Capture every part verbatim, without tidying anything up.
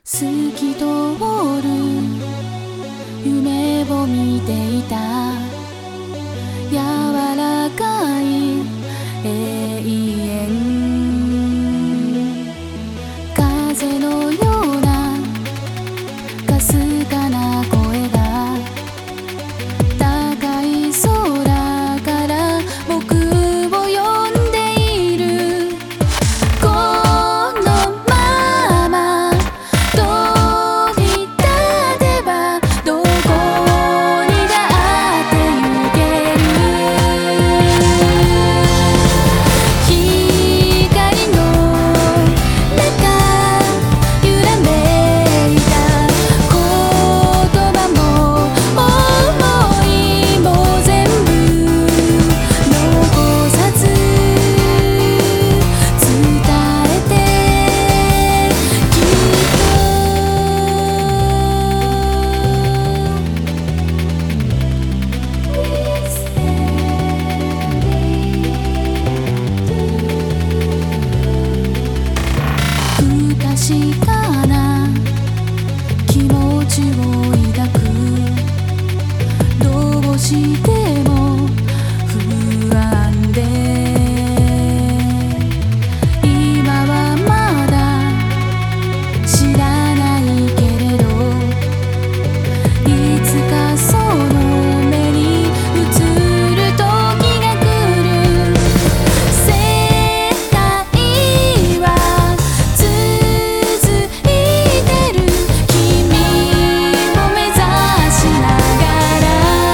透き通る夢を見ていた柔らかい永遠風のようなかすかな声が高い空から僕を呼んでいるこのまま飛び立てばどこにだって行ける光の中揺らめいた言葉も想いも全部残さず伝えてきっと不確かな気持ちを抱くどうしても不安で今はまだ知らないけれどいつかその目に映る時が来る世界は続いてる君を目指しながら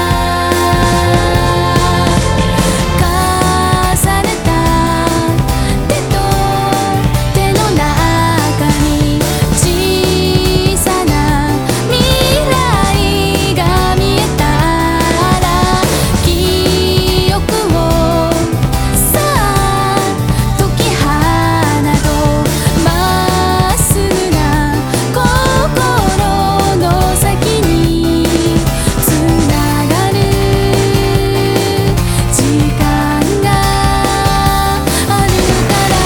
重ねた手と手の中に小さな未来が見えたら記憶をさあ解き放とうまっすぐな心の先につながる時間があるから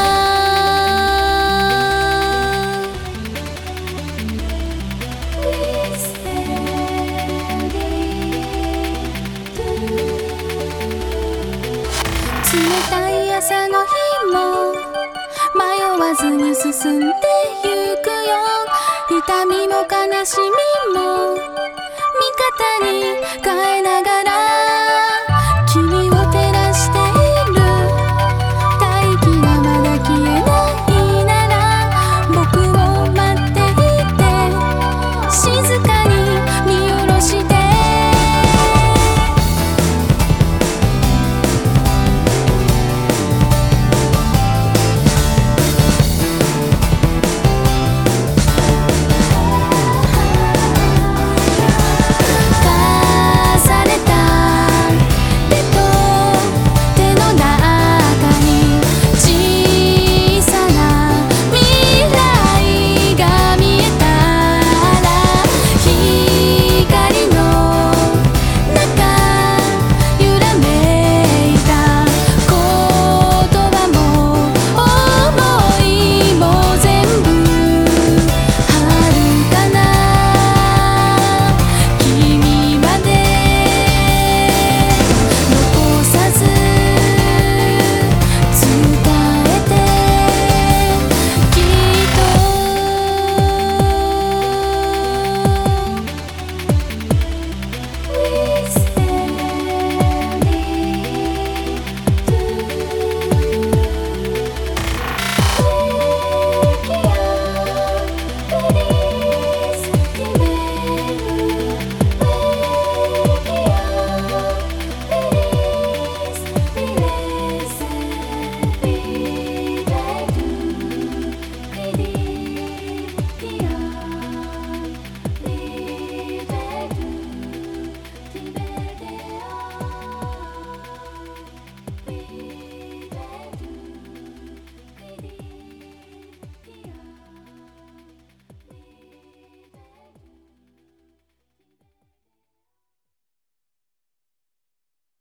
冷たい朝の日も迷わずに進んでゆくよ痛みも悲しみも味方に変えない